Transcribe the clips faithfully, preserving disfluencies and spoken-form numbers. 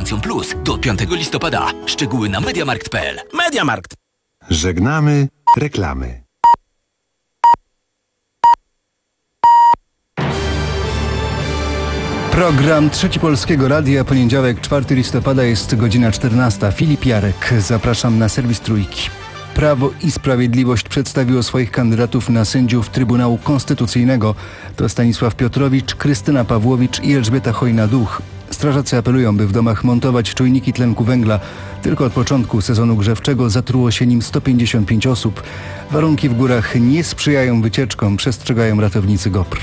gwarancją plus do piątego listopada. Szczegóły na mediamarkt kropka p l. Mediamarkt. Żegnamy reklamy. Program Trzeci Polskiego Radia, poniedziałek, czwartego listopada, jest godzina czternasta. Filip Jarek, zapraszam na serwis Trójki. Prawo i Sprawiedliwość przedstawiło swoich kandydatów na sędziów Trybunału Konstytucyjnego. To Stanisław Piotrowicz, Krystyna Pawłowicz i Elżbieta Chojna-Duch. Strażacy apelują, by w domach montować czujniki tlenku węgla. Tylko od początku sezonu grzewczego zatruło się nim sto pięćdziesiąt pięć osób. Warunki w górach nie sprzyjają wycieczkom, przestrzegają ratownicy GOPR.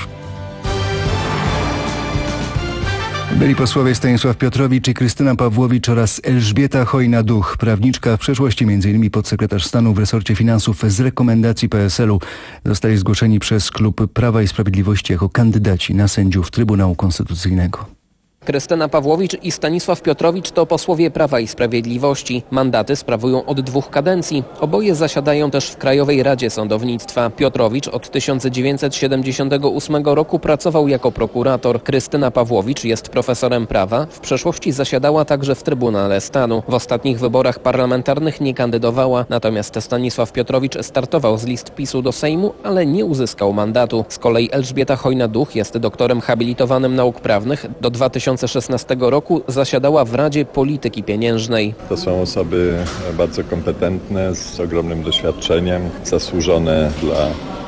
Byli posłowie Stanisław Piotrowicz i Krystyna Pawłowicz oraz Elżbieta Chojna-Duch, prawniczka, w przeszłości m.in. podsekretarz stanu w resorcie finansów, z rekomendacji P S L u. Zostali zgłoszeni przez klub Prawa i Sprawiedliwości jako kandydaci na sędziów Trybunału Konstytucyjnego. Krystyna Pawłowicz i Stanisław Piotrowicz to posłowie Prawa i Sprawiedliwości. Mandaty sprawują od dwóch kadencji. Oboje zasiadają też w Krajowej Radzie Sądownictwa. Piotrowicz od tysiąc dziewięćset siedemdziesiątego ósmego roku pracował jako prokurator. Krystyna Pawłowicz jest profesorem prawa. W przeszłości zasiadała także w Trybunale Stanu. W ostatnich wyborach parlamentarnych nie kandydowała, natomiast Stanisław Piotrowicz startował z list PiSu do Sejmu, ale nie uzyskał mandatu. Z kolei Elżbieta Chojna-Duch jest doktorem habilitowanym nauk prawnych. Do dwa tysiące szesnastego roku zasiadała w Radzie Polityki Pieniężnej. To są osoby bardzo kompetentne, z ogromnym doświadczeniem, zasłużone dla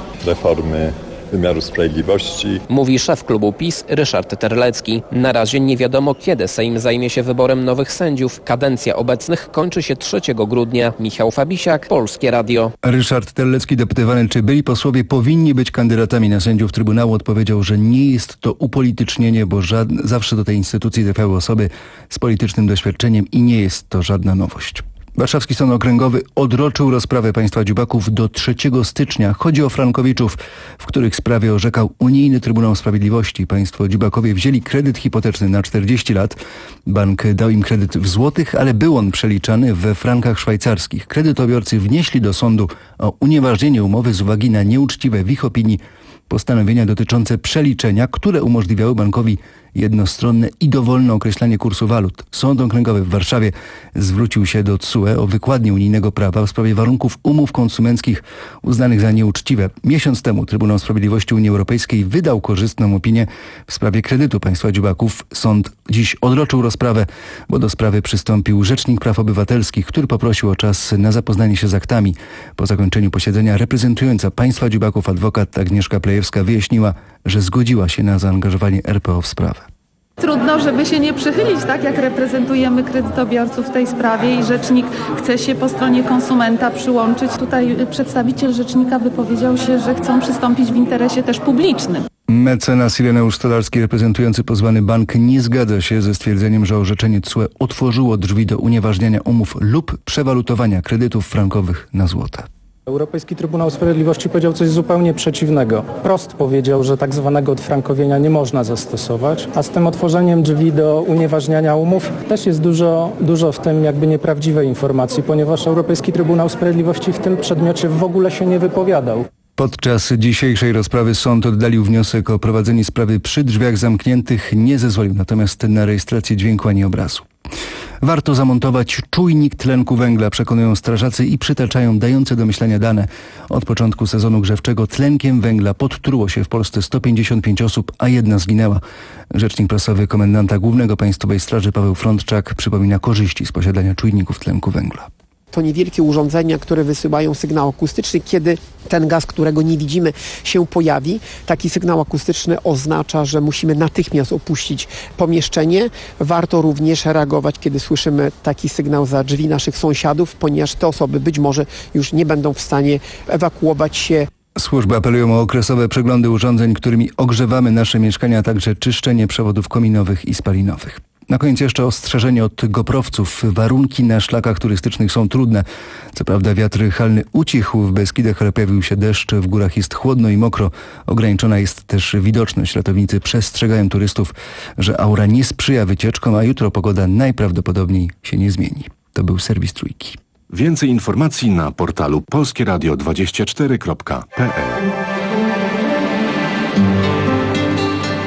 reformy wymiaru sprawiedliwości. Mówi szef klubu PiS Ryszard Terlecki. Na razie nie wiadomo, kiedy Sejm zajmie się wyborem nowych sędziów. Kadencja obecnych kończy się trzeciego grudnia. Michał Fabisiak, Polskie Radio. Ryszard Terlecki, dopytywany, czy byli posłowie powinni być kandydatami na sędziów Trybunału, odpowiedział, że nie jest to upolitycznienie, bo żadne, zawsze do tej instytucji trafiały osoby z politycznym doświadczeniem i nie jest to żadna nowość. Warszawski Sąd Okręgowy odroczył rozprawę państwa dziubaków do trzeciego stycznia. Chodzi o frankowiczów, w których sprawie orzekał Unijny Trybunał Sprawiedliwości. Państwo dziubakowie wzięli kredyt hipoteczny na czterdzieści lat. Bank dał im kredyt w złotych, ale był on przeliczany we frankach szwajcarskich. Kredytobiorcy wnieśli do sądu o unieważnienie umowy z uwagi na nieuczciwe w ich opinii postanowienia dotyczące przeliczenia, które umożliwiały bankowi jednostronne i dowolne określanie kursu walut. Sąd Okręgowy w Warszawie zwrócił się do T S U E o wykładnię unijnego prawa w sprawie warunków umów konsumenckich uznanych za nieuczciwe. Miesiąc temu Trybunał Sprawiedliwości Unii Europejskiej wydał korzystną opinię w sprawie kredytu państwa dziubaków. Sąd dziś odroczył rozprawę, bo do sprawy przystąpił Rzecznik Praw Obywatelskich, który poprosił o czas na zapoznanie się z aktami. Po zakończeniu posiedzenia reprezentująca państwa dziubaków adwokat Agnieszka Plejewska wyjaśniła, że zgodziła się na zaangażowanie R P O w sprawę. Trudno, żeby się nie przychylić, tak jak reprezentujemy kredytobiorców w tej sprawie i rzecznik chce się po stronie konsumenta przyłączyć. Tutaj przedstawiciel rzecznika wypowiedział się, że chcą przystąpić w interesie też publicznym. Mecenas Ireneusz Stolarski, reprezentujący pozwany bank, nie zgadza się ze stwierdzeniem, że orzeczenie T S U E otworzyło drzwi do unieważniania umów lub przewalutowania kredytów frankowych na złote. Europejski Trybunał Sprawiedliwości powiedział coś zupełnie przeciwnego. Wprost powiedział, że tak zwanego odfrankowienia nie można zastosować, a z tym otworzeniem drzwi do unieważniania umów też jest dużo, dużo w tym jakby nieprawdziwej informacji, ponieważ Europejski Trybunał Sprawiedliwości w tym przedmiocie w ogóle się nie wypowiadał. Podczas dzisiejszej rozprawy sąd oddalił wniosek o prowadzenie sprawy przy drzwiach zamkniętych, nie zezwolił natomiast na rejestrację dźwięku ani obrazu. Warto zamontować czujnik tlenku węgla, przekonują strażacy i przytaczają dające do myślenia dane. Od początku sezonu grzewczego tlenkiem węgla podtruło się w Polsce sto pięćdziesiąt pięć osób, a jedna zginęła. Rzecznik prasowy komendanta głównego Państwowej Straży Paweł Frądczak przypomina korzyści z posiadania czujników tlenku węgla. To niewielkie urządzenia, które wysyłają sygnał akustyczny. Kiedy ten gaz, którego nie widzimy, się pojawi, taki sygnał akustyczny oznacza, że musimy natychmiast opuścić pomieszczenie. Warto również reagować, kiedy słyszymy taki sygnał za drzwi naszych sąsiadów, ponieważ te osoby być może już nie będą w stanie ewakuować się. Służby apelują o okresowe przeglądy urządzeń, którymi ogrzewamy nasze mieszkania, a także czyszczenie przewodów kominowych i spalinowych. Na koniec jeszcze ostrzeżenie od goprowców. Warunki na szlakach turystycznych są trudne. Co prawda wiatr halny ucichł w Beskidach, ale pojawił się deszcz. W górach jest chłodno i mokro. Ograniczona jest też widoczność. Ratownicy przestrzegają turystów, że aura nie sprzyja wycieczkom, a jutro pogoda najprawdopodobniej się nie zmieni. To był serwis Trójki. Więcej informacji na portalu polskie radio dwadzieścia cztery kropka p l.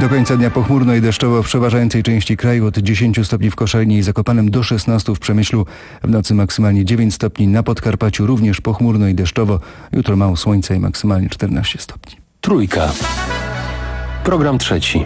Do końca dnia pochmurno i deszczowo w przeważającej części kraju, od dziesięciu stopni w Koszalinie i Zakopanem do szesnastu w Przemyślu. W nocy maksymalnie dziewięć stopni na Podkarpaciu, również pochmurno i deszczowo. Jutro mało słońca i maksymalnie czternaście stopni. Trójka. Program trzeci.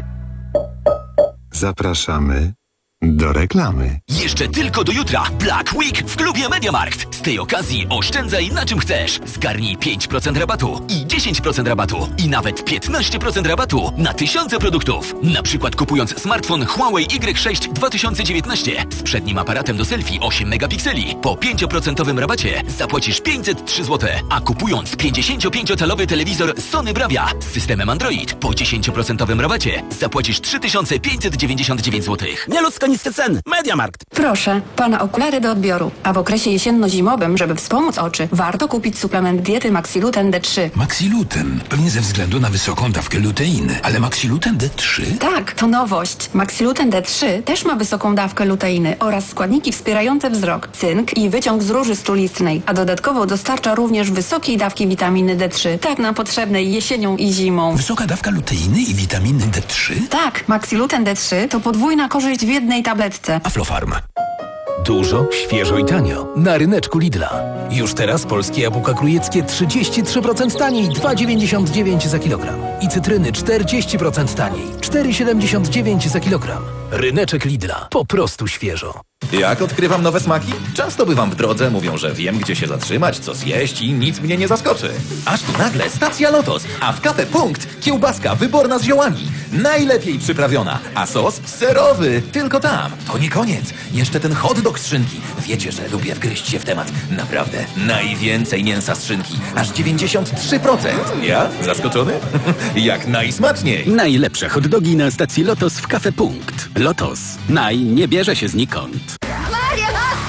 Zapraszamy do reklamy. Jeszcze tylko do jutra Black Week w klubie MediaMarkt. Z tej okazji oszczędzaj na czym chcesz. Zgarnij pięć procent rabatu i dziesięć procent rabatu i nawet piętnaście procent rabatu na tysiące produktów. Na przykład kupując smartfon Huawei Y sześć dwa tysiące dziewiętnaście z przednim aparatem do selfie osiem megapikseli po pięć procent rabacie zapłacisz pięćset trzy złote, a kupując pięćdziesięciopięciocalowy telewizor Sony Bravia z systemem Android po dziesięć procent rabacie zapłacisz trzy tysiące pięćset dziewięćdziesiąt dziewięć złotych. Nieludzko niskie ceny. MediaMarkt. Proszę, pana okulary do odbioru. A w okresie jesienno-zimowym, żeby wspomóc oczy, warto kupić suplement diety Maxiluten D trzy. Maxiluten? Pewnie ze względu na wysoką dawkę luteiny. Ale Maxiluten D trzy? Tak, to nowość. Maxiluten D trzy też ma wysoką dawkę luteiny oraz składniki wspierające wzrok, cynk i wyciąg z róży strulistnej, a dodatkowo dostarcza również wysokiej dawki witaminy D trzy, tak nam potrzebnej jesienią i zimą. Wysoka dawka luteiny i witaminy D trzy? Tak, Maxiluten D trzy to podwójna korzyść w jednej tabletce. Aflofarm. Dużo, świeżo i tanio. Na ryneczku Lidla. Już teraz polskie jabłka krujeckie trzydzieści trzy procent taniej, dwa dziewięćdziesiąt dziewięć za kilogram. I cytryny czterdzieści procent taniej, cztery siedemdziesiąt dziewięć za kilogram. Ryneczek Lidla. Po prostu świeżo. Jak odkrywam nowe smaki? Często bywam w drodze, mówią, że wiem, gdzie się zatrzymać, co zjeść i nic mnie nie zaskoczy. Aż tu nagle stacja Lotos, a w Cafe Punkt kiełbaska wyborna z ziołami. Najlepiej przyprawiona, a sos serowy. Tylko tam. To nie koniec. Jeszcze ten hot dog z szynki. Wiecie, że lubię wgryźć się w temat. Naprawdę. Najwięcej mięsa z szynki. Aż dziewięćdziesiąt trzy procent. Ja? Zaskoczony? Jak najsmaczniej. Najlepsze hot dogi na stacji Lotos w Cafe Punkt. Lotos. Naj nie bierze się znikąd. Marian!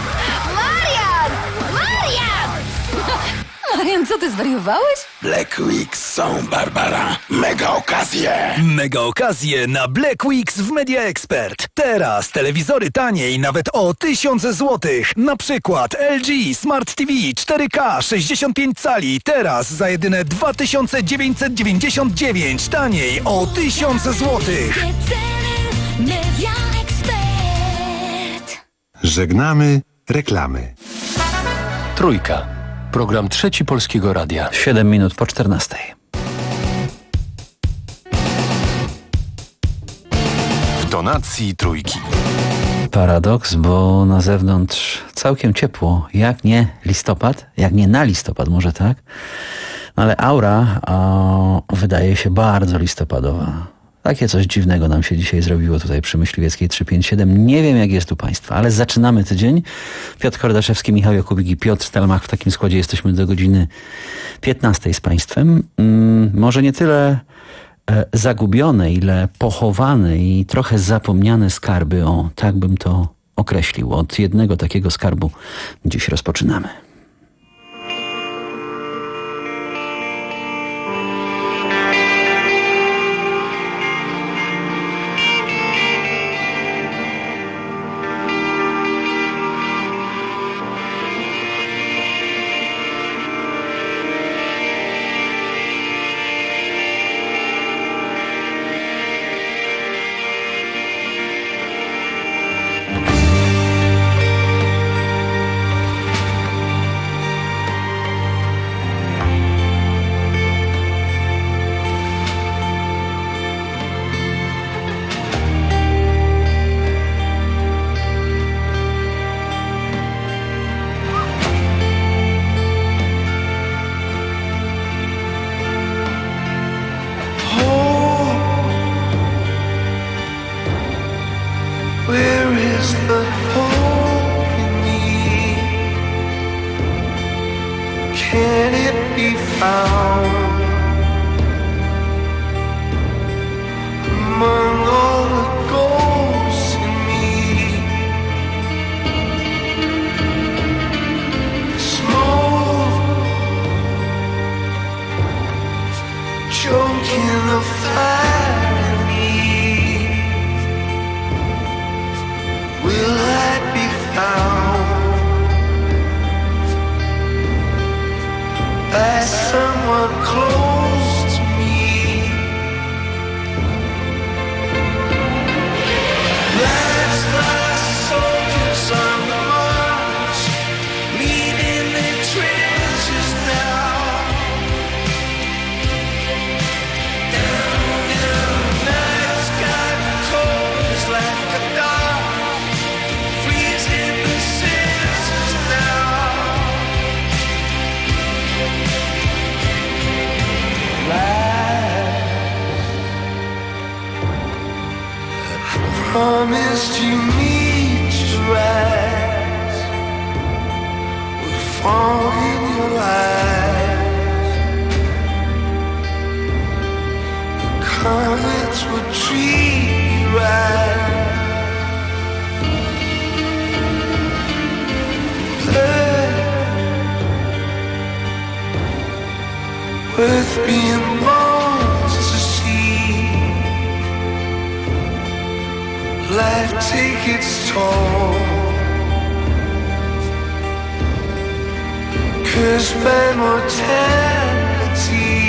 Marian! Marian! Marian, co ty zwariowałeś? Black Weeks są, Barbara. Mega okazje. Mega okazje na Black Weeks w Media Expert. Teraz telewizory taniej nawet o tysiąc złotych. Na przykład L G Smart T V cztery K sześćdziesiąt pięć cali. Teraz za jedyne dwa tysiące dziewięćset dziewięćdziesiąt dziewięć. Taniej o tysiąc złotych. Media Expert. Żegnamy reklamy. Trójka. Program trzeci Polskiego Radia. siedem minut po czternastej. W tonacji trójki. Paradoks, bo na zewnątrz całkiem ciepło. Jak nie listopad, jak nie na listopad, może tak? Ale aura o, wydaje się bardzo listopadowa. Takie coś dziwnego nam się dzisiaj zrobiło tutaj przy Myśliwieckiej trzysta pięćdziesiąt siedem. Nie wiem, jak jest u Państwa, ale zaczynamy tydzień. Piotr Kordaszewski, Michał Jakubik i Piotr Stelmach. W takim składzie jesteśmy do godziny piętnastej z Państwem. Hmm, może nie tyle e, zagubione, ile pochowane i trochę zapomniane skarby. O, tak bym to określił. Od jednego takiego skarbu dziś rozpoczynamy. worth being born to see. Life take its toll, cursed by mortality.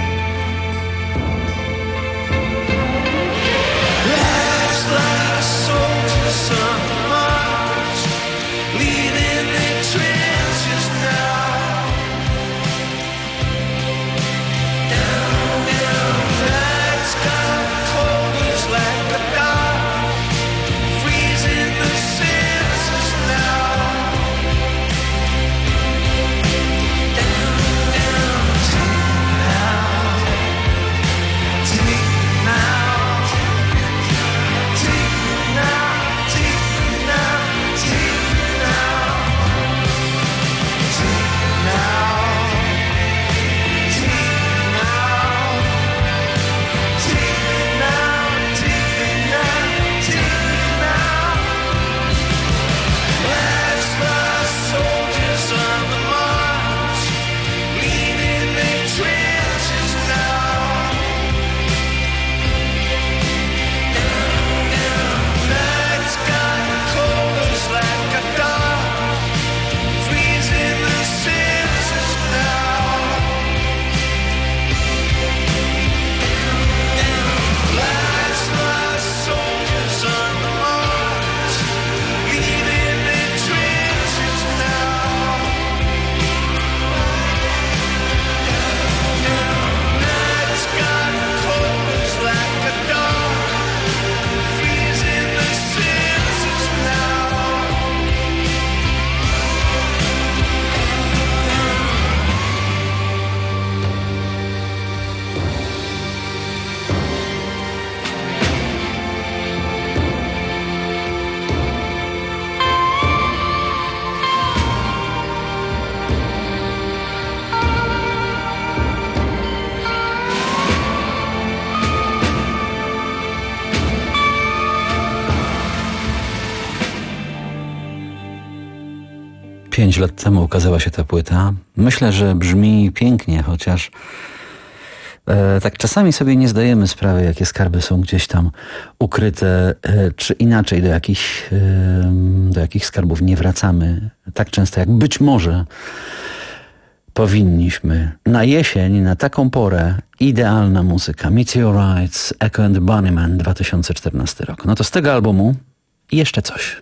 Life's like soldiers on the march, leading the trenches now. Down, down, night's got cold, it's like a dark, freezing the senses now. Pięć lat temu ukazała się ta płyta. Myślę, że brzmi pięknie, chociaż e, tak czasami sobie nie zdajemy sprawy, jakie skarby są gdzieś tam ukryte, e, czy inaczej do jakich, e, do jakich skarbów nie wracamy tak często, jak być może powinniśmy. Na jesień, na taką porę, idealna muzyka. Meteorites, Echo and the Bunnymen, dwa tysiące czternasty rok. No to z tego albumu jeszcze coś.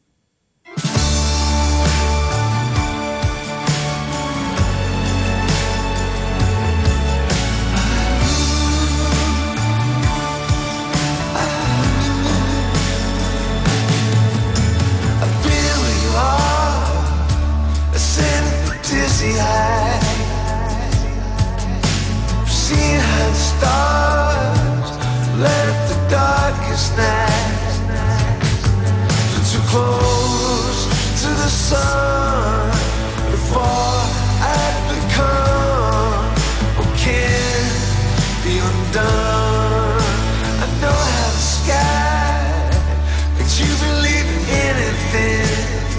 Close to the sun before I become or can be undone. I know how the sky makes you believe in anything.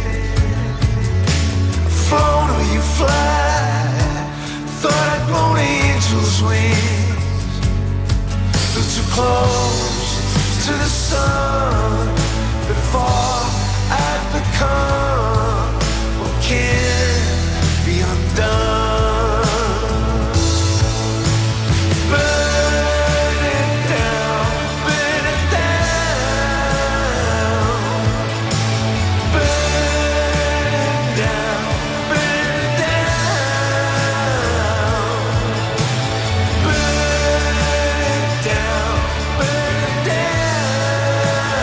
I've flown where you fly, thought I'd grown angel's wings. But too close to the sun before I've become or can be undone. Burn it down, burn it down. Burn it down, burn it down. Burn it down, burn it down.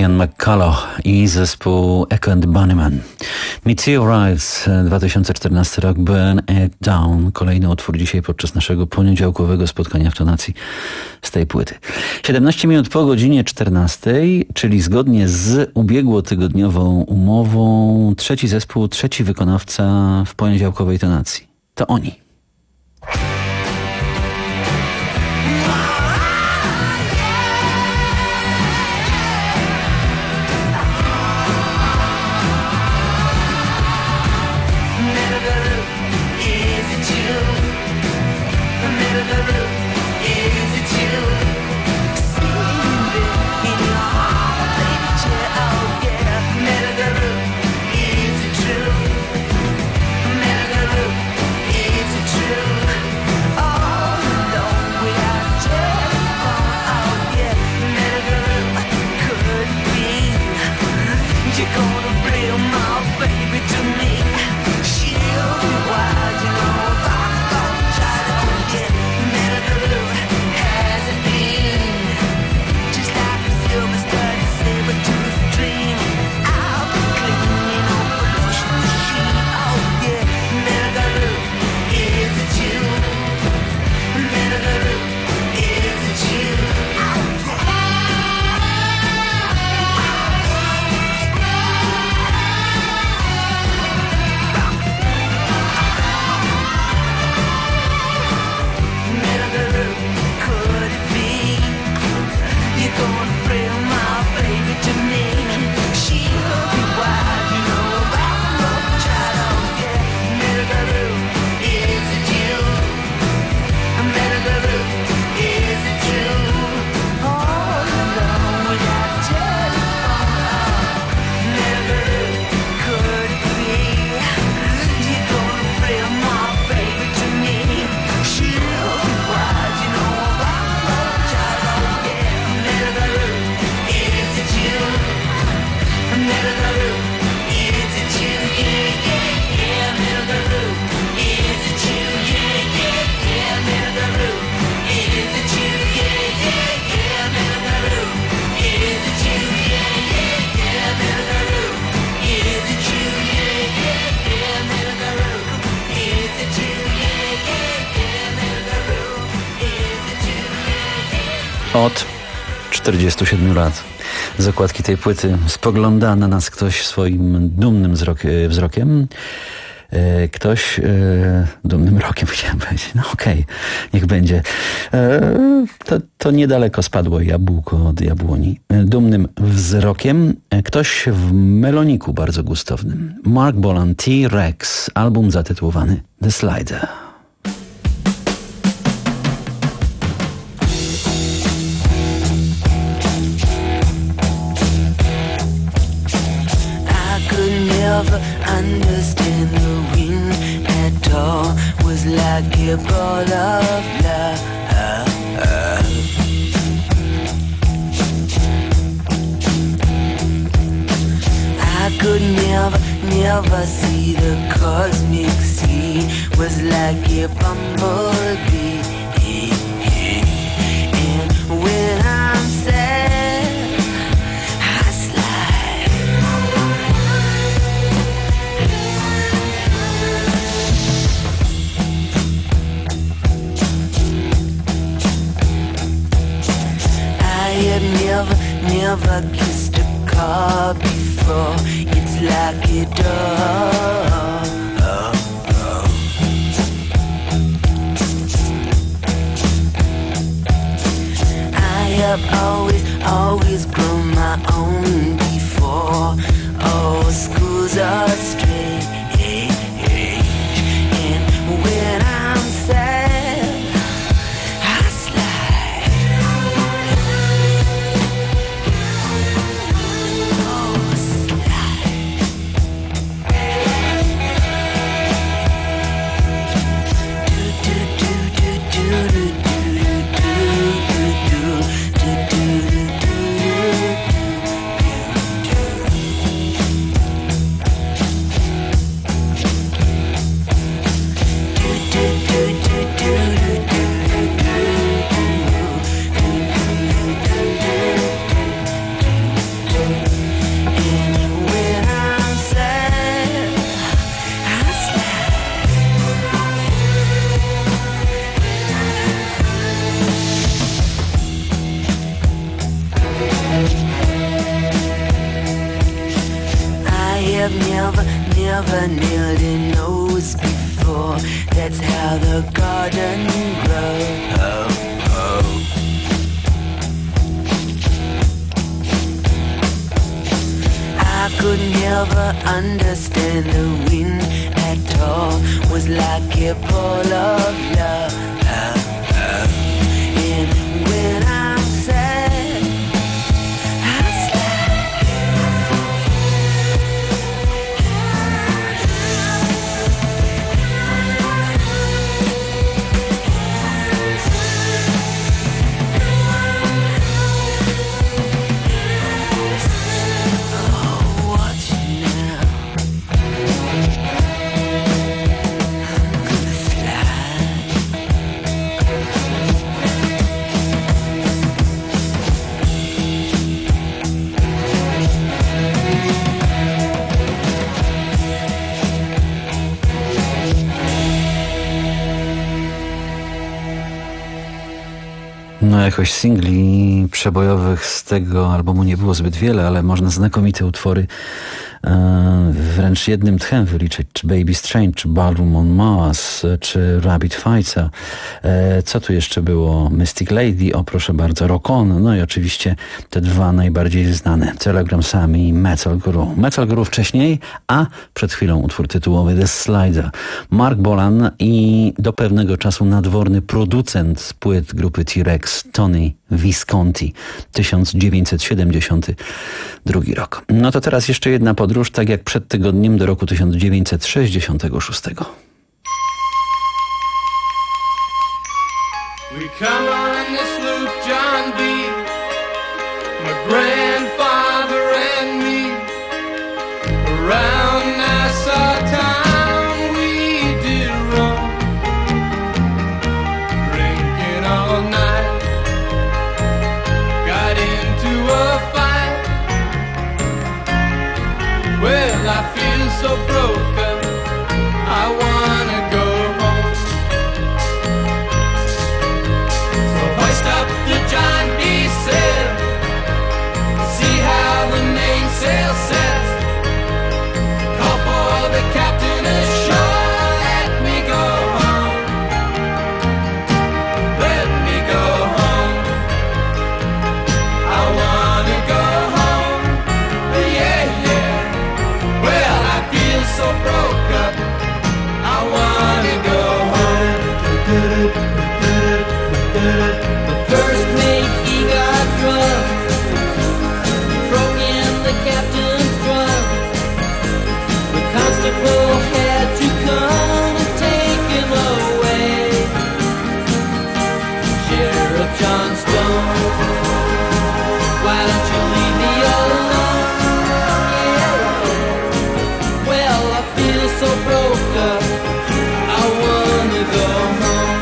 Ian McCulloch i zespół Echo and Bunnyman. Meteorites, dwa tysiące czternasty rok, Burn It Down. Kolejny utwór dzisiaj podczas naszego poniedziałkowego spotkania w tonacji z tej płyty. siedemnaście minut po godzinie czternastej, czyli zgodnie z ubiegłotygodniową umową, trzeci zespół, trzeci wykonawca w poniedziałkowej tonacji. To oni. Od czterdziestu siedmiu lat z okładki tej płyty spogląda na nas ktoś swoim dumnym wzrok, wzrokiem. E, ktoś e, dumnym rokiem, chciałem powiedzieć. No okej, okay, niech będzie. E, to, to niedaleko spadło jabłko od jabłoni. E, dumnym wzrokiem. E, ktoś w meloniku bardzo gustownym. Mark Bolan, T-Rex, album zatytułowany The Slider. Never understand the wind at all. Was like a ball of love. I could never, never see the cosmic sea. Was like a bumblebee. And when I'm sad, I slide. I had never, never kissed a car before. It's like a dog. Oh, oh. I have always, always grown my own before. Oh, schools are strange. And when I'm sad, I slide. Oh, slide. Do, do, do, do, do, do, do, do, do, do, do, do. never kneeled in those before. That's how the garden grows. Oh, oh. I could never understand the wind at all. Was like a ball of love. love, love. And when I'm sad, I slide. Oh, watch now. I'm gonna slide. No jakoś singli przebojowych z tego albumu nie było zbyt wiele, ale można znakomite utwory e, wręcz jednym tchem wyliczyć, czy Baby Strange, czy Ballroom on Mars, czy Rabbit Fighter. E, co tu jeszcze było? Mystic Lady, o proszę bardzo, Rock On, no i oczywiście te dwa najbardziej znane, Telegram Sam i Metal Guru. Metal Guru wcześniej, a przed chwilą utwór tytułowy The Slider. Mark Bolan i do pewnego czasu nadworny producent płyt grupy T-Rex, Tony Visconti, tysiąc dziewięćset siedemdziesiąty drugi rok. No to teraz jeszcze jedna podróż, tak jak przed tygodniem, do roku tysiąc dziewięćset sześćdziesiątego szóstego. We come on this loop, John B. My grandfather and me. Around Nassau town we did roam, drinking all night. Got into a fight. Well, I feel so broken, I wanna go home. So hoist up the John B. sail, see how the mainsail sets. Call for the captain ashore, let me go home. Let me go home. I wanna go home. Yeah, yeah. Well, I feel so broke up, I wanna go home. The first mate, he got drunk, broke in the captain's trunk. The constable had to come and take him away. Sheriff John Stone, why don't you leave me alone? Yeah. Well, I feel so broke up, I wanna go home.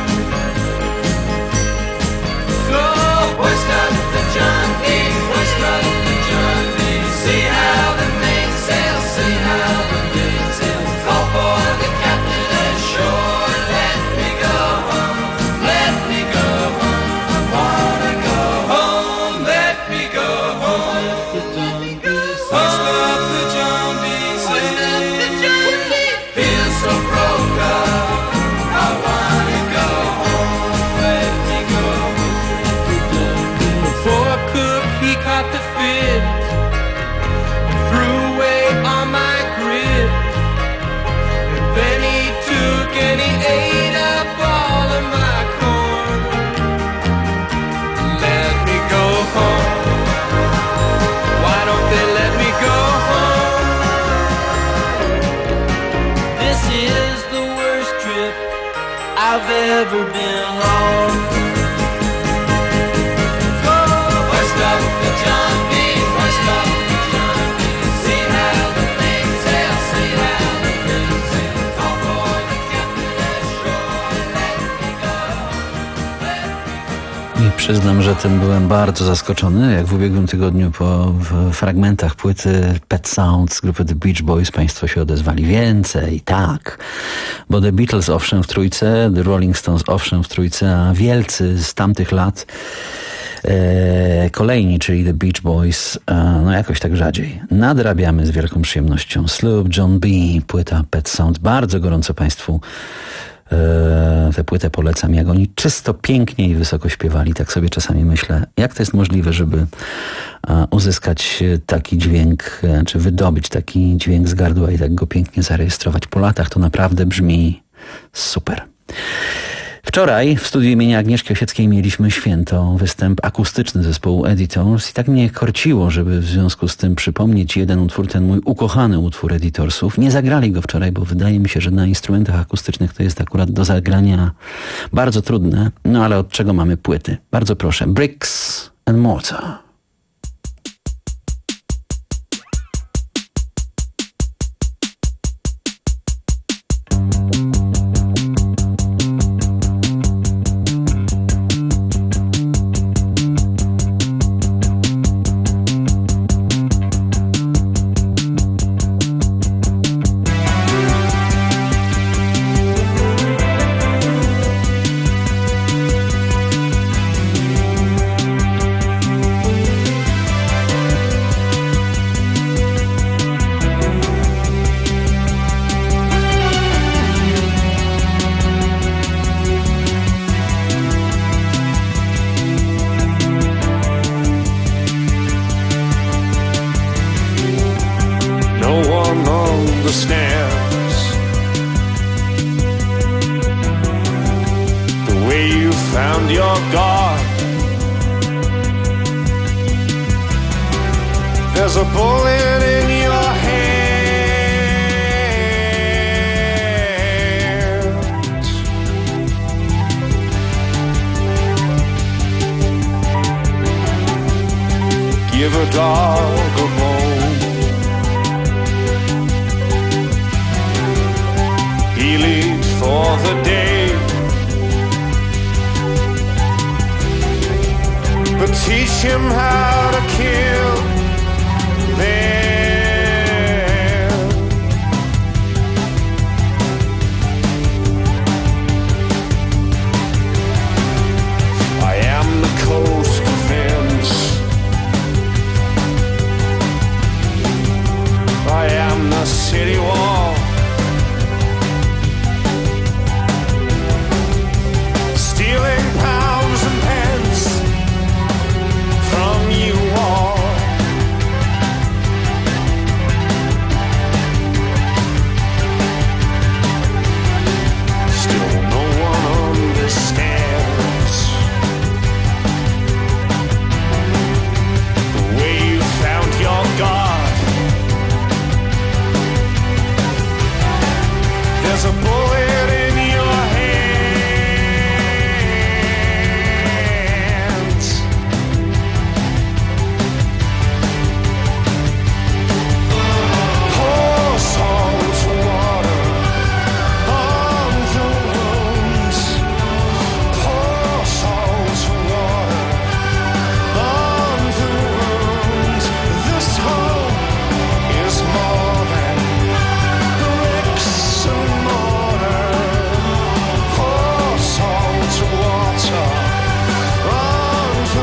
So hoist up the John B, hoist up the John B. See how the mainsail, see how the mainsail. Call for the captain ashore, let me go home, let me go home. I wanna go home, let me go home. Hoist up the John B, hoist up the John B. Feel so broke up, I wanna go home, let me go home. The poor cook, he caught the fit, threw away all my grit. And then he took and he ate up all of my corn. Let me go home. Why don't they let me go home? This is the worst trip I've ever been on. Hoist up the John B, hoist up the John B. See how the mainsail, see how the mainsail. Call for the captain ashore, let me go, let me go. I przyznam, że tym byłem bardzo zaskoczony, jak w ubiegłym tygodniu po w fragmentach płyty Pet Sounds grupy The Beach Boys państwo się odezwali. Więcej, tak. Bo The Beatles owszem w trójce, The Rolling Stones owszem w trójce, a wielcy z tamtych lat E, kolejni, czyli The Beach Boys, e, no jakoś tak rzadziej. Nadrabiamy z wielką przyjemnością. Sloop, John B., płyta Pet Sound. Bardzo gorąco Państwu e, tę płytę polecam. Jak oni czysto, pięknie i wysoko śpiewali. Tak sobie czasami myślę, jak to jest możliwe, żeby e, uzyskać taki dźwięk, e, czy wydobyć taki dźwięk z gardła i tak go pięknie zarejestrować. Po latach to naprawdę brzmi super. Wczoraj w studiu imienia Agnieszki Osieckiej mieliśmy święto, występ akustyczny zespołu Editors i tak mnie korciło, żeby w związku z tym przypomnieć jeden utwór, ten mój ukochany utwór Editorsów. Nie zagrali go wczoraj, bo wydaje mi się, że na instrumentach akustycznych to jest akurat do zagrania bardzo trudne, no ale od czego mamy płyty? Bardzo proszę, Bricks and Mortar. Give a dog a bone. He leaves for the day, but teach him how to kill them. I am the coast defense. I am the city wall. Stealing pounds and pence from you all. Still no one understands the way you found your God. There's a bullet in your hands. Pour salt water on the wounds. Pour salt water on the wounds. This home is more than bricks and mortar. Pour salt water on the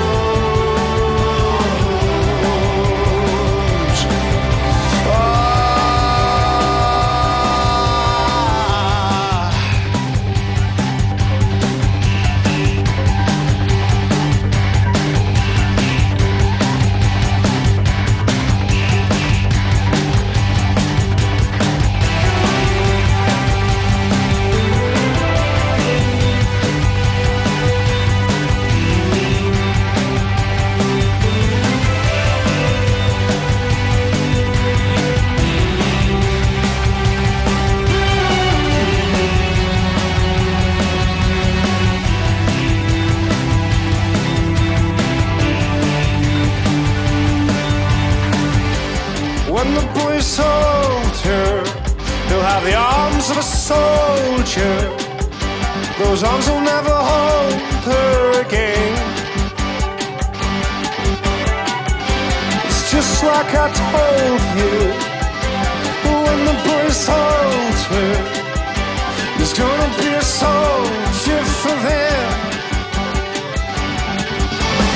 wounds. Ah. When the boys hold her, he'll have the arms of a soldier. Those arms will never hold her again. It's just like I told you. When the boys hold her, there's gonna be a soldier for them.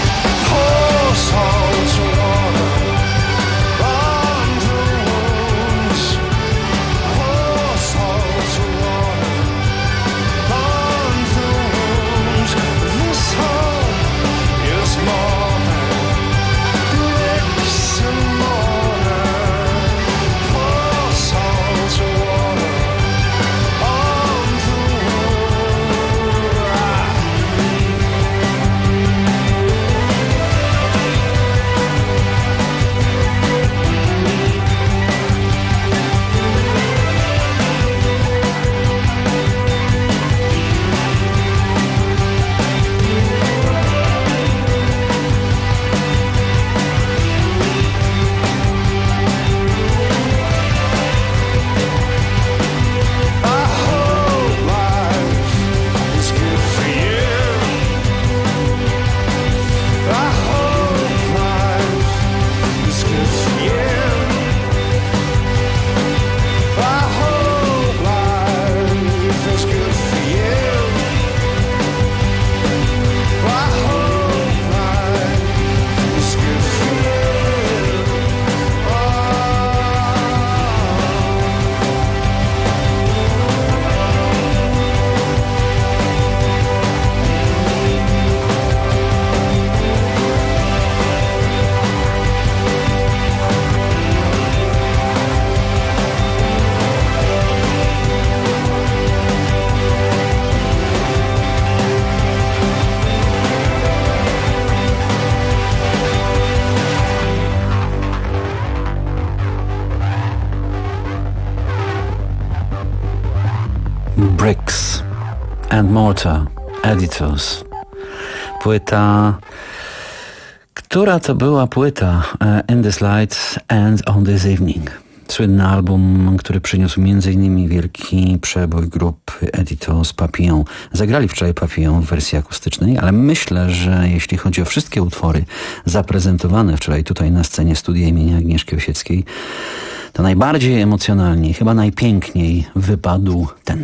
and Mortar, Editors. Płyta... Która to była płyta? In This Light and On This Evening. Słynny album, który przyniósł między innymi wielki przebój grup Editors, Papillon. Zagrali wczoraj Papillon w wersji akustycznej, ale myślę, że jeśli chodzi o wszystkie utwory zaprezentowane wczoraj tutaj na scenie studia imienia Agnieszki Osieckiej, to najbardziej emocjonalnie, chyba najpiękniej wypadł ten.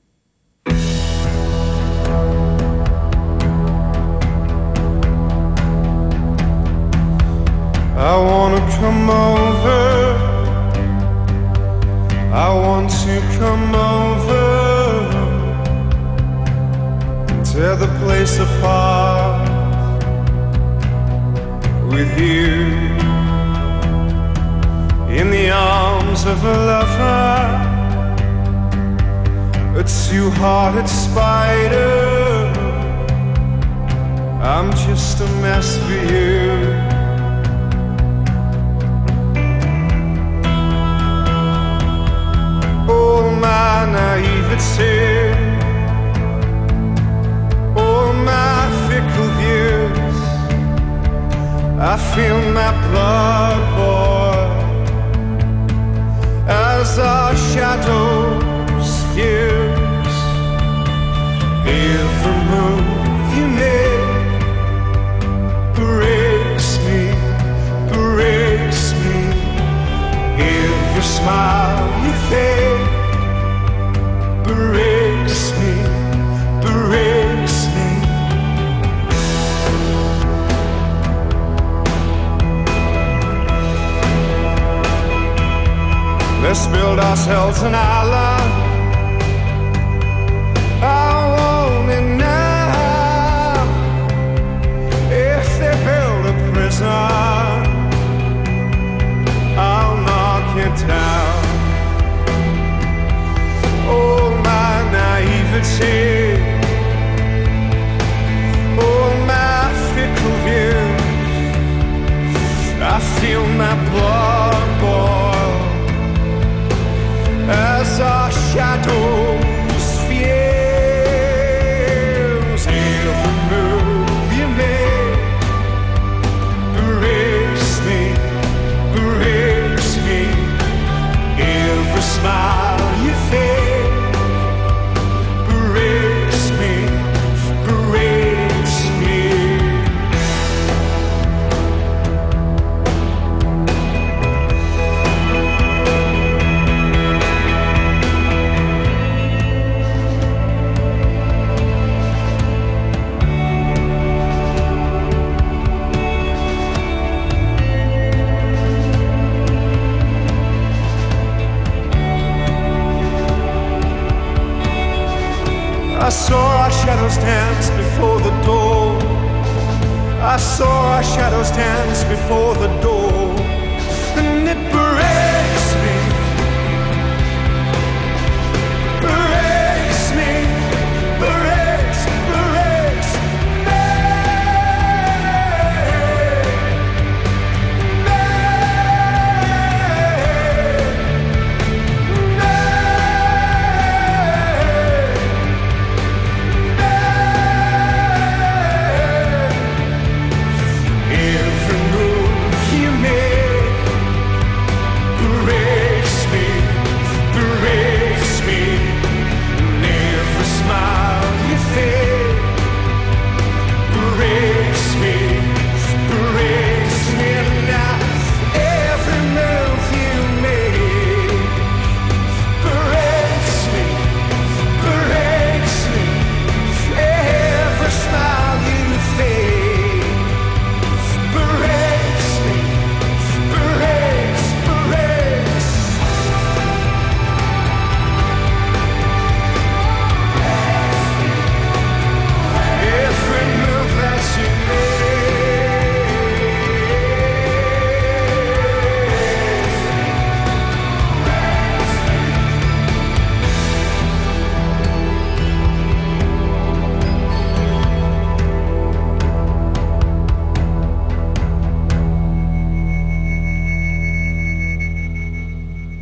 I wanna come over, I want to come over, tear the place apart with you, in the arms of a lover, a two-hearted spider, I'm just a mess for you. Oh, my naivety, oh, my fickle views, I feel my blood boil as our shadows fuse. Every move you make breaks me, breaks me. Every smile you fake breaks me, breaks me. Let's build ourselves an island, I want it now. If they build a prison, I'll knock it down. Oh, my naivety, oh, my fickle views, I feel my blood boil as our shadows fuse. Every move you make breaks me, breaks me. Every smile you fake breaks me, breaks me. I saw our shadows dance before the door, I saw our shadows dance before the door, and it breaks me, breaks me, breaks, breaks me,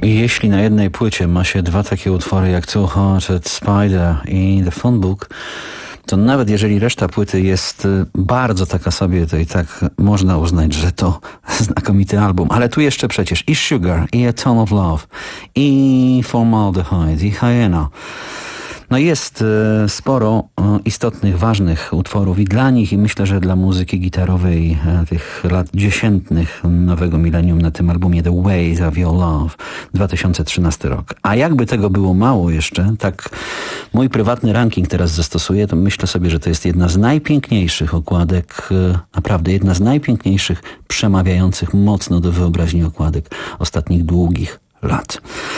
jeśli na jednej płycie ma się dwa takie utwory jak Two-Hearted Spider i The Phone Book, to nawet jeżeli reszta płyty jest bardzo taka sobie, to i tak można uznać, że to znakomity album. Ale tu jeszcze przecież i Sugar, i A Ton of Love, i Formaldehyde, i Hyena. No jest sporo istotnych, ważnych utworów i dla nich, i myślę, że dla muzyki gitarowej tych lat dziesiętnych nowego milenium na tym albumie The Ways of Your Love, dwa tysiące trzynasty rok. A jakby tego było mało jeszcze, tak mój prywatny ranking teraz zastosuję, to myślę sobie, że to jest jedna z najpiękniejszych okładek, naprawdę jedna z najpiękniejszych, przemawiających mocno do wyobraźni okładek ostatnich długich lat.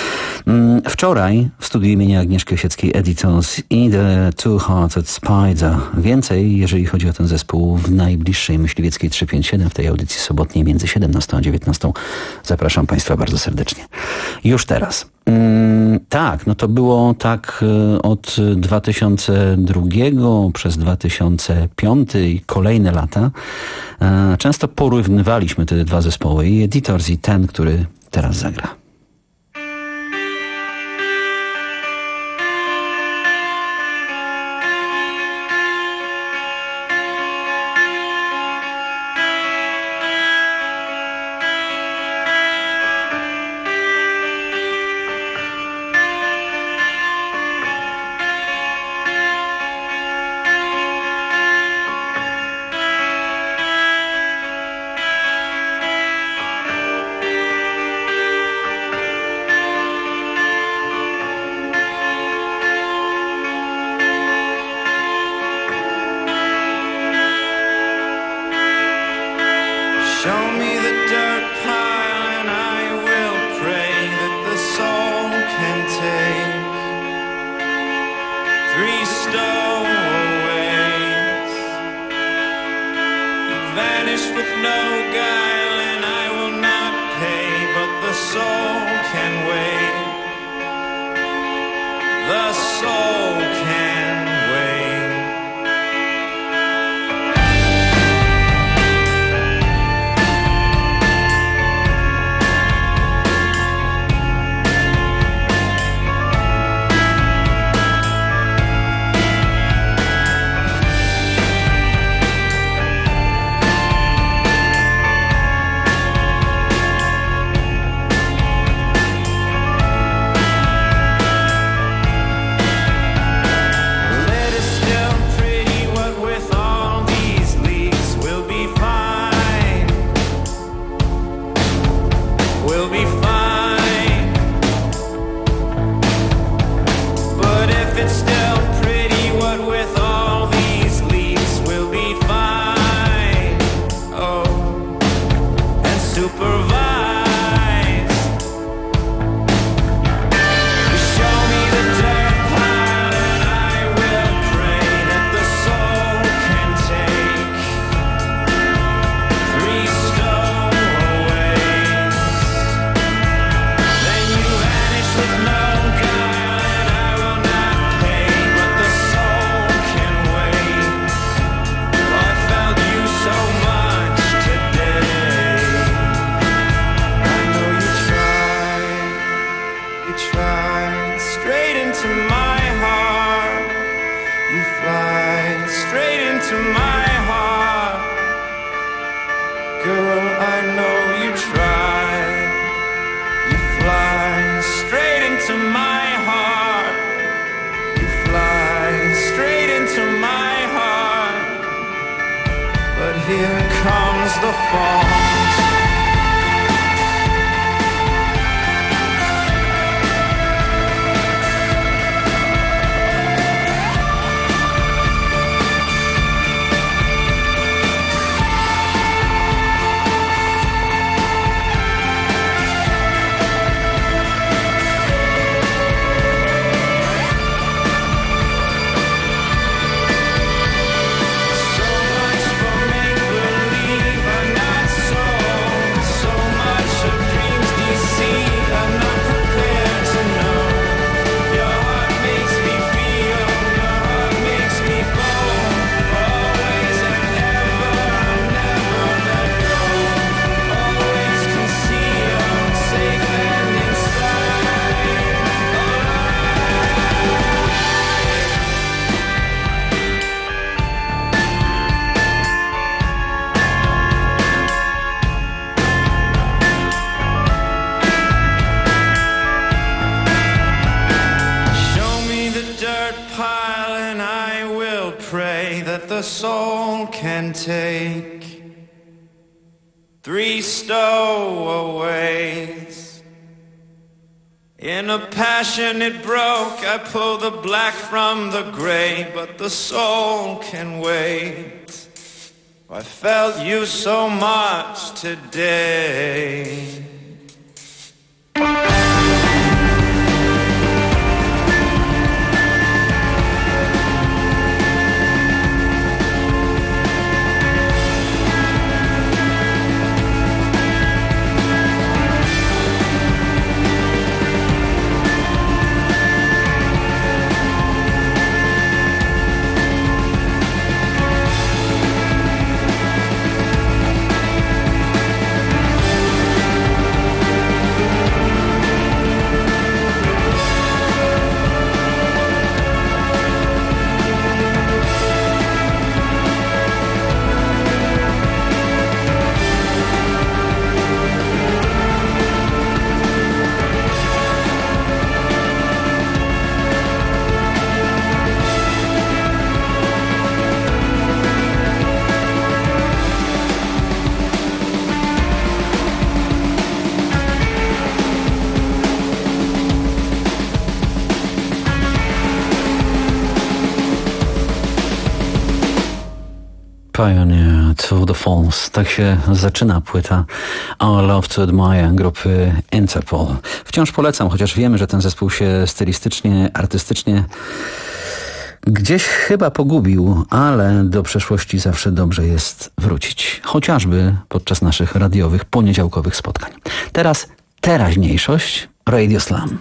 Wczoraj w studiu imienia Agnieszki Osieckiej Editors i The Two-Hearted Spider. Więcej, jeżeli chodzi o ten zespół, w najbliższej Myśliwieckiej trzysta pięćdziesiąt siedem, w tej audycji sobotniej między siedemnastą a dziewiętnastą. Zapraszam Państwa bardzo serdecznie. Już teraz. Mm, tak, no to było tak od dwa tysiące drugiego przez dwa tysiące piąty i kolejne lata. Często porównywaliśmy te dwa zespoły, i Editors, i ten, który teraz zagra. So much for make believe, but not so. pray that the soul can take three stowaways. In a passion it broke, I pulled the black from the gray, but the soul can wait. I felt you so much today. Pioneer Tour de France. Tak się zaczyna płyta Our Love to Admire grupy Interpol. Wciąż polecam, chociaż wiemy, że ten zespół się stylistycznie, artystycznie gdzieś chyba pogubił, ale do przeszłości zawsze dobrze jest wrócić. Chociażby podczas naszych radiowych, poniedziałkowych spotkań. Teraz teraźniejszość Radio Slam.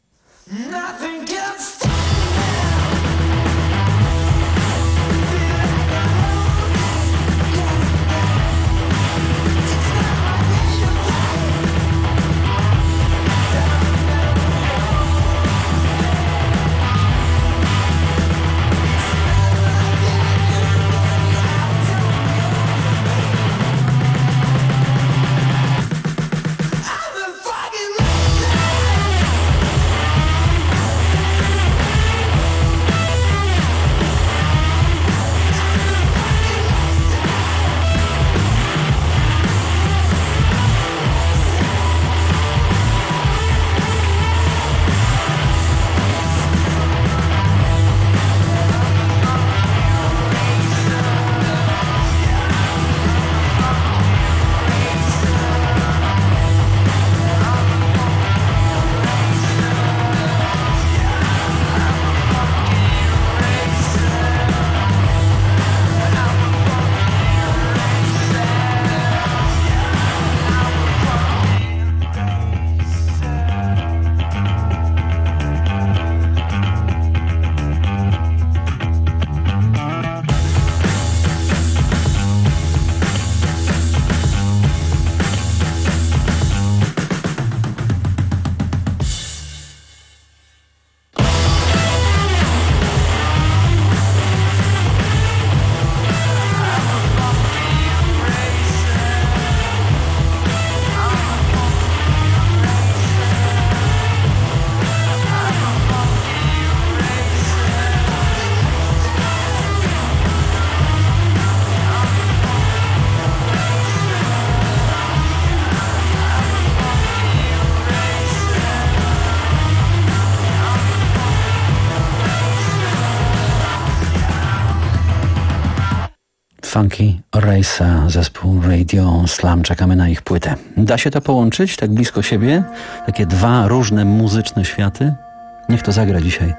Funky Racer, zespół Radio Slam. Czekamy na ich płytę. Da się to połączyć tak blisko siebie? Takie dwa różne muzyczne światy? Niech to zagra dzisiaj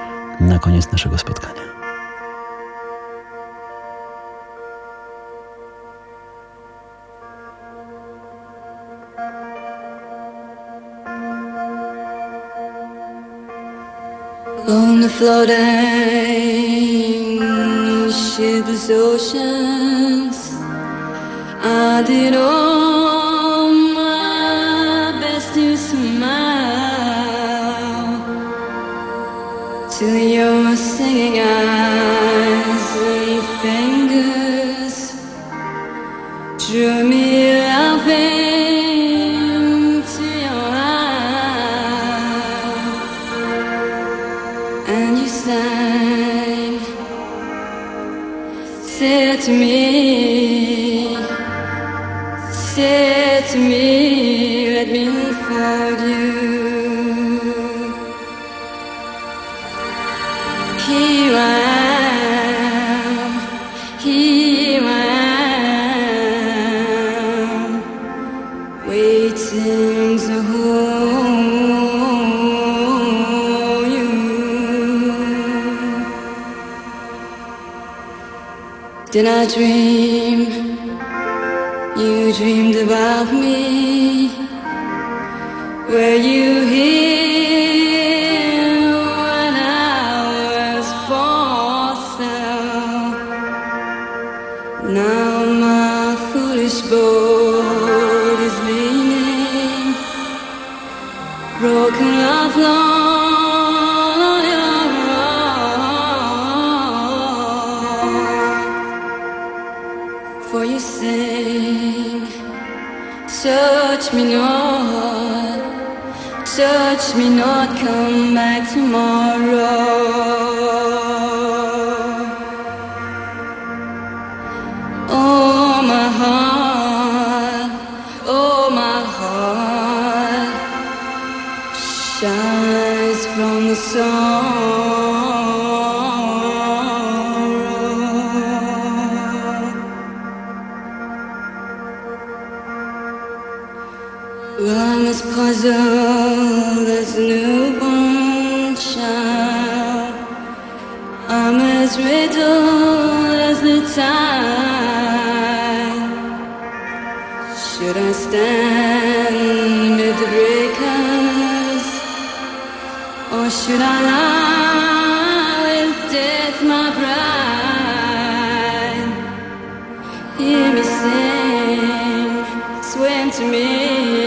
na koniec naszego spotkania. On the floating shipless oceans, I did all my best to smile till your singing eyes and fingers drew me up into your eyes, and you sang said to me, said to me, let me unfold you. Here I am, here I am, waiting to hold you. Did I dream? You dreamed about me. Were you here when I was for sale? Now my foolish boat is leaning, broken off long and wrong. For you sing, touch me not, touch me not, come back tomorrow. Oh my heart, oh my heart shines from the sorrow. Well, I'm as puzzled as a newborn child. I'm as riddled as the tide. Should I stand amid the breakers, or should I lie with death, my bride? Hear me sing, swim to me,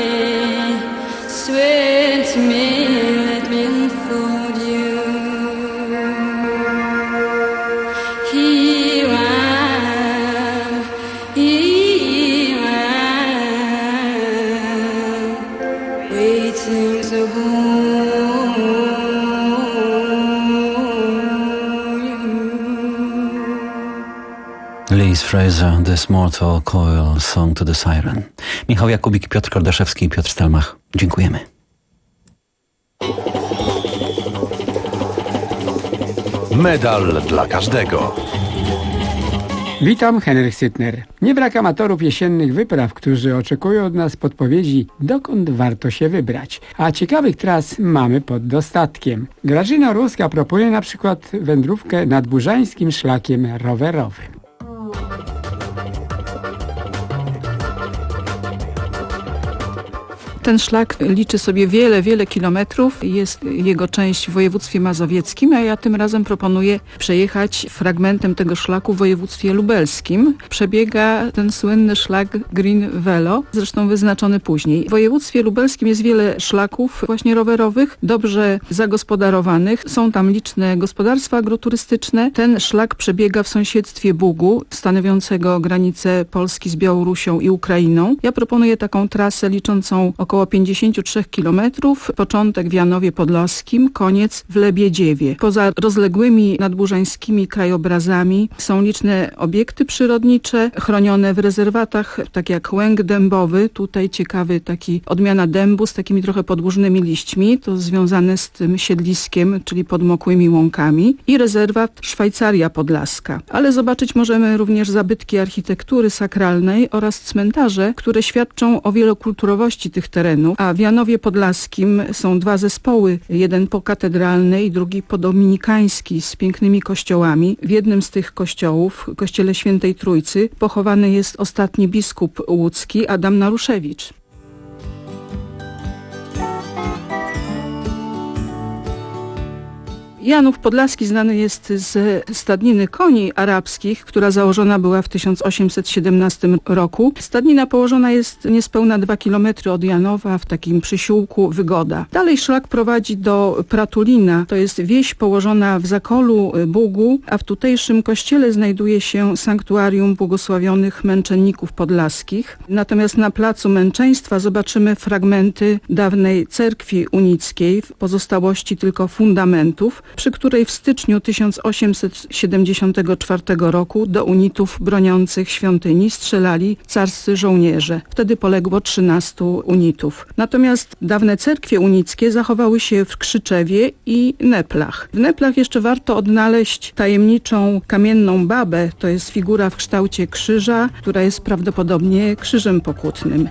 swim to me, let me unfold you. Here I am, here I am, waiting to hold you. Liz Fraser, This Mortal Coil Song to the Siren. Michał Jakubik, Piotr Kordaszewski i Piotr Stelmach. Dziękujemy. Medal dla każdego. Witam, Henryk Sytner. Nie brak amatorów jesiennych wypraw, którzy oczekują od nas podpowiedzi, dokąd warto się wybrać. A ciekawych tras mamy pod dostatkiem. Grażyna Ruska proponuje na przykład wędrówkę nadburzańskim szlakiem rowerowym. Ten szlak liczy sobie wiele, wiele kilometrów. Jest jego część w województwie mazowieckim, a ja tym razem proponuję przejechać fragmentem tego szlaku w województwie lubelskim. Przebiega ten słynny szlak Green Velo, zresztą wyznaczony później. W województwie lubelskim jest wiele szlaków właśnie rowerowych, dobrze zagospodarowanych. Są tam liczne gospodarstwa agroturystyczne. Ten szlak przebiega w sąsiedztwie Bugu, stanowiącego granicę Polski z Białorusią i Ukrainą. Ja proponuję taką trasę liczącą około pięćdziesiąt trzy kilometrów, początek w Janowie Podlaskim, koniec w Lebiedziewie. Poza rozległymi nadburzańskimi krajobrazami są liczne obiekty przyrodnicze, chronione w rezerwatach, tak jak łęk dębowy, tutaj ciekawy taki odmiana dębu z takimi trochę podłużnymi liśćmi, to związane z tym siedliskiem, czyli podmokłymi łąkami, i rezerwat Szwajcaria Podlaska. Ale zobaczyć możemy również zabytki architektury sakralnej oraz cmentarze, które świadczą o wielokulturowości tych terenów, a w Janowie Podlaskim są dwa zespoły, jeden pokatedralny i drugi podominikański z pięknymi kościołami. W jednym z tych kościołów, kościele Świętej Trójcy, pochowany jest ostatni biskup łódzki Adam Naruszewicz. Janów Podlaski znany jest z stadniny koni arabskich, która założona była w tysiąc osiemset siedemnastym roku. Stadnina położona jest niespełna dwa kilometry od Janowa w takim przysiłku Wygoda. Dalej szlak prowadzi do Pratulina. To jest wieś położona w zakolu Bugu, a w tutejszym kościele znajduje się sanktuarium błogosławionych męczenników podlaskich. Natomiast na placu Męczeństwa zobaczymy fragmenty dawnej cerkwi unickiej, w pozostałości tylko fundamentów. przy której w styczniu tysiąc osiemset siedemdziesiątego czwartego roku do unitów broniących świątyni strzelali carscy żołnierze. Wtedy poległo trzynastu unitów. Natomiast dawne cerkwie unickie zachowały się w Krzyczewie i Neplach. W Neplach jeszcze warto odnaleźć tajemniczą kamienną babę, to jest figura w kształcie krzyża, która jest prawdopodobnie krzyżem pokutnym.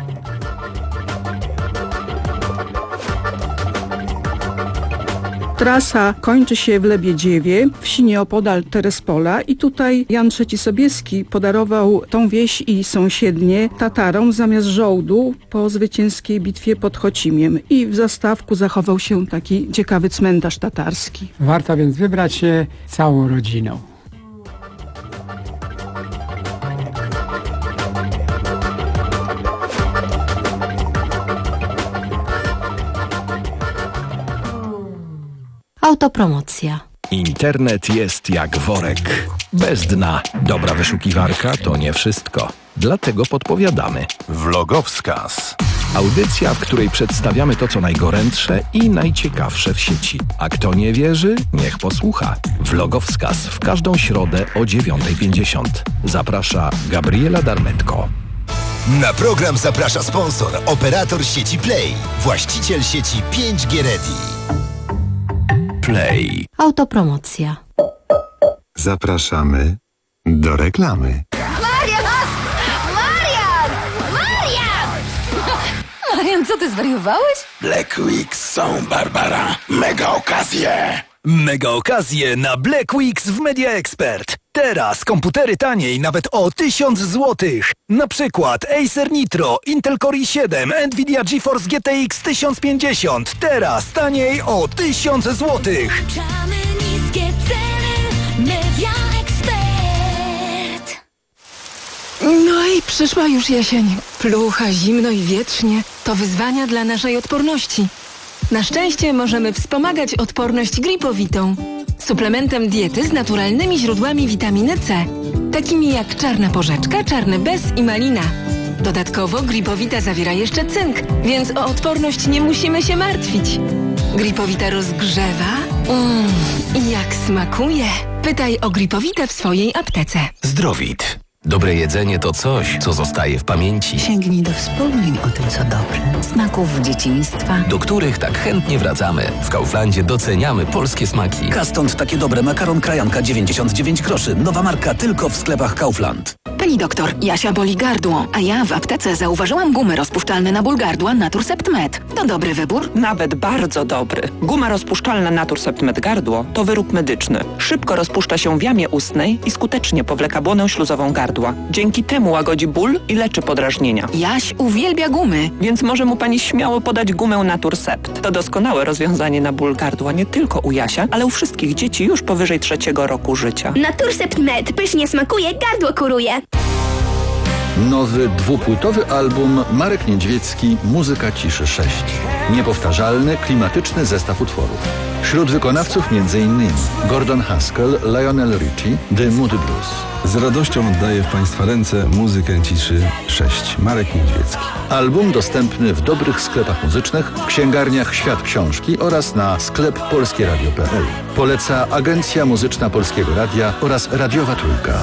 Trasa kończy się w Lebiedziewie, wsi nieopodal Terespola i tutaj Jan trzeci Sobieski podarował tą wieś i sąsiednie Tatarom zamiast żołdu po zwycięskiej bitwie pod Chocimiem. I w zastawku zachował się taki ciekawy cmentarz tatarski. Warto więc wybrać się całą rodziną. Autopromocja. Internet jest jak worek. Bez dna. Dobra wyszukiwarka to nie wszystko. Dlatego podpowiadamy. Vlogowskaz. Audycja, w której przedstawiamy to, co najgorętsze i najciekawsze w sieci. A kto nie wierzy, niech posłucha. Vlogowskaz w każdą środę o dziewiąta pięćdziesiąt. Zaprasza Gabriela Darmetko. Na program zaprasza sponsor, operator sieci Play, właściciel sieci pięć G Ready. Play. Autopromocja. Zapraszamy do reklamy. Marian! Marian! Marian! Marian, co ty zwariowałeś? Black Weeks są, Barbara. Mega okazje. Mega okazje na Black Weeks w Media Expert. Teraz komputery taniej nawet o tysiąc złotych. Na przykład Acer Nitro, Intel Core i siedem, Nvidia GeForce G T X tysiąc pięćdziesiąt. Teraz taniej o tysiąc złotych. Niskie ceny, Media Expert. No i przyszła już jesień. Plucha, zimno i wietrznie. To wyzwania dla naszej odporności. Na szczęście możemy wspomagać odporność Gripowitą. Suplementem diety z naturalnymi źródłami witaminy C, takimi jak czarna porzeczka, czarny bez i malina. Dodatkowo Gripowita zawiera jeszcze cynk, więc o odporność nie musimy się martwić. Gripowita rozgrzewa mm, i jak smakuje. Pytaj o Gripowitę w swojej aptece. Zdrowit. Dobre jedzenie to coś, co zostaje w pamięci. Sięgnij do wspomnień o tym, co dobre. Smaków dzieciństwa. Do których tak chętnie wracamy. W Kauflandzie doceniamy polskie smaki. A stąd takie dobre makaron krajanka dziewięćdziesiąt dziewięć groszy. Nowa marka tylko w sklepach Kaufland. Pani doktor, Jasia boli gardło, a ja w aptece zauważyłam gumy rozpuszczalne na ból gardła Naturcept Med. To dobry wybór? Nawet bardzo dobry. Guma rozpuszczalna Naturcept Med Gardło to wyrób medyczny. Szybko rozpuszcza się w jamie ustnej i skutecznie powleka błonę śluzową gardła. Dzięki temu łagodzi ból i leczy podrażnienia. Jaś uwielbia gumy. Więc może mu pani śmiało podać gumę Naturcept. To doskonałe rozwiązanie na ból gardła nie tylko u Jasia, ale u wszystkich dzieci już powyżej trzeciego roku życia. Naturcept Med pysznie smakuje, gardło kuruje. Nowy dwupłytowy album Marek Niedźwiecki Muzyka Ciszy sześć. Niepowtarzalny, klimatyczny zestaw utworów. Wśród wykonawców między innymi Gordon Haskell, Lionel Richie, The Moody Blues. Z radością oddaję w Państwa ręce Muzykę Ciszy sześć. Marek Niedźwiecki. Album dostępny w dobrych sklepach muzycznych, w księgarniach Świat Książki oraz na sklep polskie radio kropka p l. Poleca Agencja Muzyczna Polskiego Radia oraz Radiowa Trójka.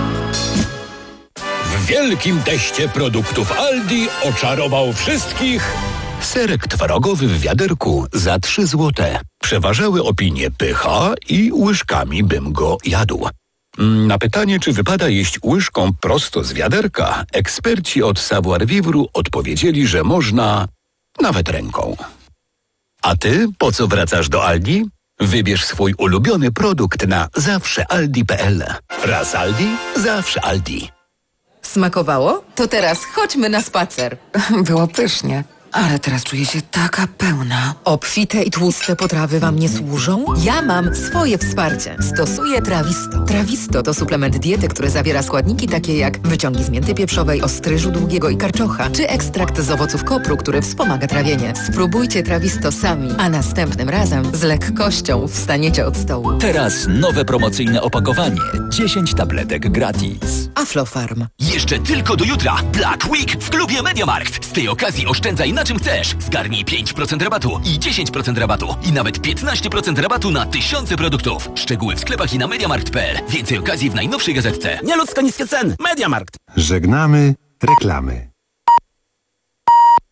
W wielkim teście produktów Aldi oczarował wszystkich serek twarogowy w wiaderku za trzy złote. Przeważały opinie pycha i łyżkami bym go jadł. Na pytanie, czy wypada jeść łyżką prosto z wiaderka, eksperci od Savoir Vivre odpowiedzieli, że można nawet ręką. A ty po co wracasz do Aldi? Wybierz swój ulubiony produkt na zawsze aldi kropka p l. Raz Aldi, zawsze Aldi. Smakowało? To teraz chodźmy na spacer. Było pysznie. Ale teraz czuję się taka pełna. Obfite i tłuste potrawy wam nie służą? Ja mam swoje wsparcie. Stosuję Trawisto. Trawisto to suplement diety, który zawiera składniki takie jak wyciągi z mięty pieprzowej, ostryżu długiego i karczocza, czy ekstrakt z owoców kopru, który wspomaga trawienie. Spróbujcie Trawisto sami, a następnym razem z lekkością wstaniecie od stołu. Teraz nowe promocyjne opakowanie. dziesięć tabletek gratis. Aflofarm. Jeszcze tylko do jutra Black Week w klubie MediaMarkt. Z tej okazji oszczędzaj na czym chcesz. Zgarnij pięć procent rabatu i dziesięć procent rabatu i nawet piętnaście procent rabatu na tysiące produktów. Szczegóły w sklepach i na mediamarkt kropka p l. Więcej okazji w najnowszej gazetce. Nieludzko niskie ceny. MediaMarkt. Żegnamy reklamy.